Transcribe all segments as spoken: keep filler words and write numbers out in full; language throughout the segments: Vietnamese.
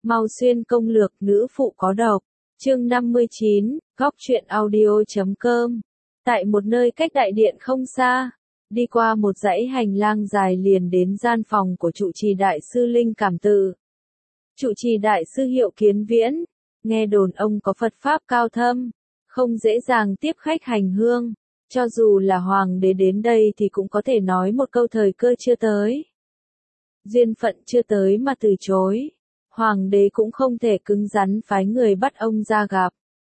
Mau Xuyên công lược nữ phụ có độc. Chương năm mươi chín, góc truyện audio chấm com. Tại một nơi cách đại điện không xa, đi qua một dãy hành lang dài liền đến gian phòng của trụ trì đại sư Linh Cảm Tự. Trụ trì đại sư hiệu Kiến Viễn, nghe đồn ông có Phật pháp cao thâm, không dễ dàng tiếp khách hành hương, cho dù là hoàng đế đến đây thì cũng có thể nói một câu thời cơ chưa tới. Duyên phận chưa tới mà từ chối, hoàng đế cũng không thể cứng rắn phái người bắt ông ra gặp.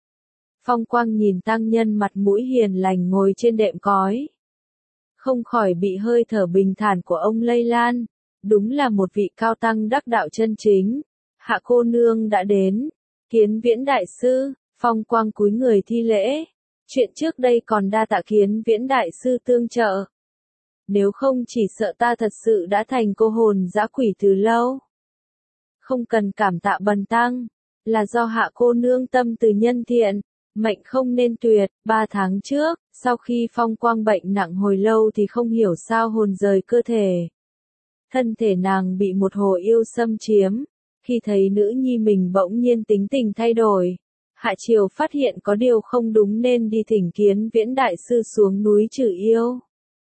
Phong Quang nhìn tăng nhân mặt mũi hiền lành ngồi trên đệm cói, không khỏi bị hơi thở bình thản của ông lây lan, đúng là một vị cao tăng đắc đạo chân chính. Hạ cô nương đã đến. Kiến Viễn đại sư. Phong Quang cúi người thi lễ. Chuyện trước đây còn đa tạ Kiến Viễn đại sư tương trợ. Nếu không chỉ sợ ta thật sự đã thành cô hồn dã quỷ từ lâu. Không cần cảm tạ bần tăng, là do hạ cô nương tâm từ nhân thiện, mệnh không nên tuyệt. Ba tháng trước, sau khi Phong Quang bệnh nặng hồi lâu thì không hiểu sao hồn rời cơ thể. Thân thể nàng bị một hồ yêu xâm chiếm. Khi thấy nữ nhi mình bỗng nhiên tính tình thay đổi, Hạ Triều phát hiện có điều không đúng nên đi thỉnh Kiến Viễn đại sư xuống núi trừ yêu.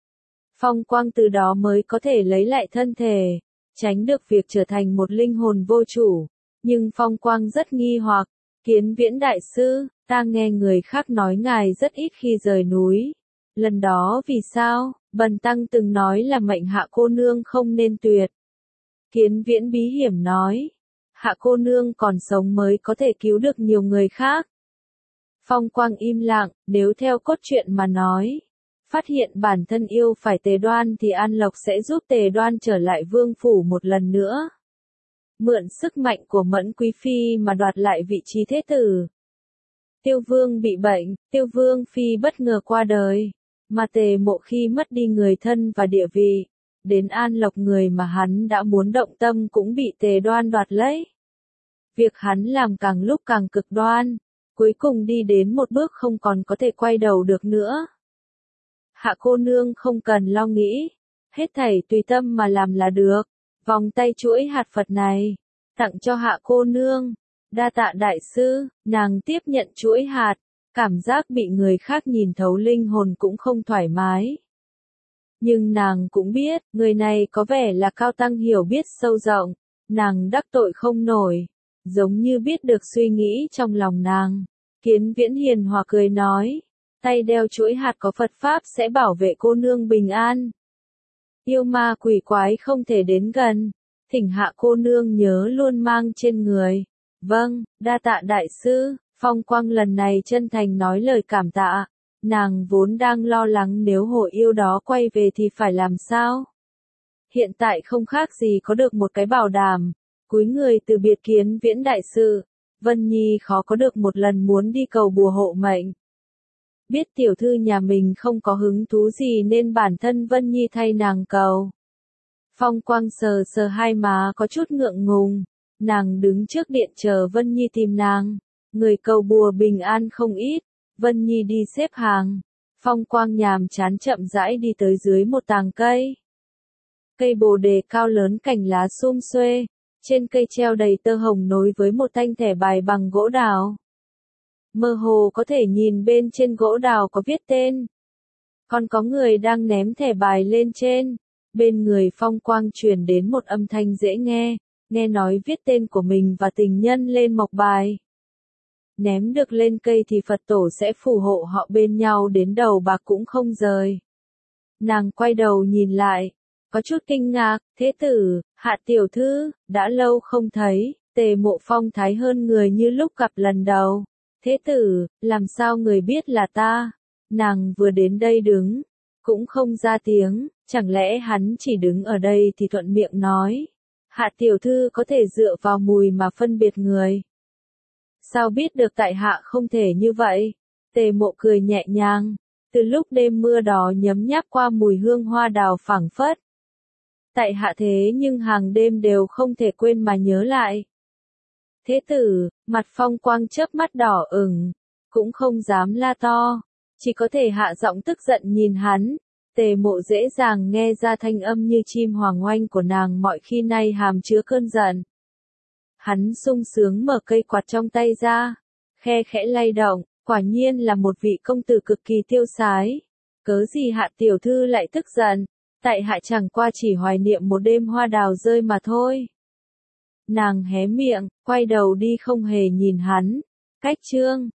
Phong Quang từ đó mới có thể lấy lại thân thể, tránh được việc trở thành một linh hồn vô chủ. Nhưng Phong Quang rất nghi hoặc, Kiến Viễn đại sư, ta nghe người khác nói ngài rất ít khi rời núi. Lần đó vì sao? Bần tăng từng nói là mệnh hạ cô nương không nên tuyệt. Kiến Viễn bí hiểm nói, hạ cô nương còn sống mới có thể cứu được nhiều người khác. Phong Quang im lặng, nếu theo cốt truyện mà nói, phát hiện bản thân yêu phải Tề Đoan thì An Lộc sẽ giúp Tề Đoan trở lại vương phủ một lần nữa. Mượn sức mạnh của Mẫn Quý Phi mà đoạt lại vị trí thế tử. Tiêu Vương bị bệnh, Tiêu Vương Phi bất ngờ qua đời, mà Tề Mộ khi mất đi người thân và địa vị. Đến An Lộc người mà hắn đã muốn động tâm cũng bị Tề Đoan đoạt lấy. Việc hắn làm càng lúc càng cực đoan, cuối cùng đi đến một bước không còn có thể quay đầu được nữa. Hạ cô nương không cần lo nghĩ, hết thảy tùy tâm mà làm là được. Vòng tay chuỗi hạt Phật này, tặng cho hạ cô nương. Đa tạ đại sư. Nàng tiếp nhận chuỗi hạt, cảm giác bị người khác nhìn thấu linh hồn cũng không thoải mái. Nhưng nàng cũng biết, người này có vẻ là cao tăng hiểu biết sâu rộng, nàng đắc tội không nổi, giống như biết được suy nghĩ trong lòng nàng. Kiến Viễn hiền hòa cười nói, tay đeo chuỗi hạt có Phật pháp sẽ bảo vệ cô nương bình an. Yêu ma quỷ quái không thể đến gần, thỉnh hạ cô nương nhớ luôn mang trên người. Vâng, đa tạ đại sư. Phong Quang lần này chân thành nói lời cảm tạ. Nàng vốn đang lo lắng nếu hồ yêu đó quay về thì phải làm sao. Hiện tại không khác gì có được một cái bảo đảm. Cúi người từ biệt Kiến Viễn đại sư. Vân Nhi khó có được một lần muốn đi cầu bùa hộ mệnh. Biết tiểu thư nhà mình không có hứng thú gì nên bản thân Vân Nhi thay nàng cầu. Phong Quang sờ sờ hai má có chút ngượng ngùng. Nàng đứng trước điện chờ Vân Nhi tìm nàng. Người cầu bùa bình an không ít. Vân Nhi đi xếp hàng. Phong Quang nhàm chán chậm rãi đi tới dưới một tàng cây. Cây bồ đề cao lớn cành lá sum xuê. Trên cây treo đầy tơ hồng nối với một thanh thẻ bài bằng gỗ đào. Mơ hồ có thể nhìn bên trên gỗ đào có viết tên. Còn có người đang ném thẻ bài lên trên. Bên người Phong Quang truyền đến một âm thanh dễ nghe. Nghe nói viết tên của mình và tình nhân lên mộc bài. Ném được lên cây thì Phật tổ sẽ phù hộ họ bên nhau đến đầu bạc cũng không rời. Nàng quay đầu nhìn lại, có chút kinh ngạc, thế tử, hạ tiểu thư, đã lâu không thấy, Tề Mộ phong thái hơn người như lúc gặp lần đầu. Thế tử, làm sao người biết là ta? Nàng vừa đến đây đứng, cũng không ra tiếng, chẳng lẽ hắn chỉ đứng ở đây thì thuận miệng nói. Hạ tiểu thư có thể dựa vào mùi mà phân biệt người. Sao biết được tại hạ không thể như vậy? Tề Mộ cười nhẹ nhàng, từ lúc đêm mưa đó nhấm nháp qua mùi hương hoa đào phảng phất. Tại hạ thế nhưng hàng đêm đều không thể quên mà nhớ lại. Thế tử, mặt Phong Quang chớp mắt đỏ ửng, cũng không dám la to, chỉ có thể hạ giọng tức giận nhìn hắn. Tề Mộ dễ dàng nghe ra thanh âm như chim hoàng oanh của nàng mọi khi nay hàm chứa cơn giận. Hắn sung sướng mở cây quạt trong tay ra, khe khẽ lay động, quả nhiên là một vị công tử cực kỳ tiêu sái. Cớ gì Hạ tiểu thư lại tức giận, tại hạ chẳng qua chỉ hoài niệm một đêm hoa đào rơi mà thôi. Nàng hé miệng, quay đầu đi không hề nhìn hắn. Cách chương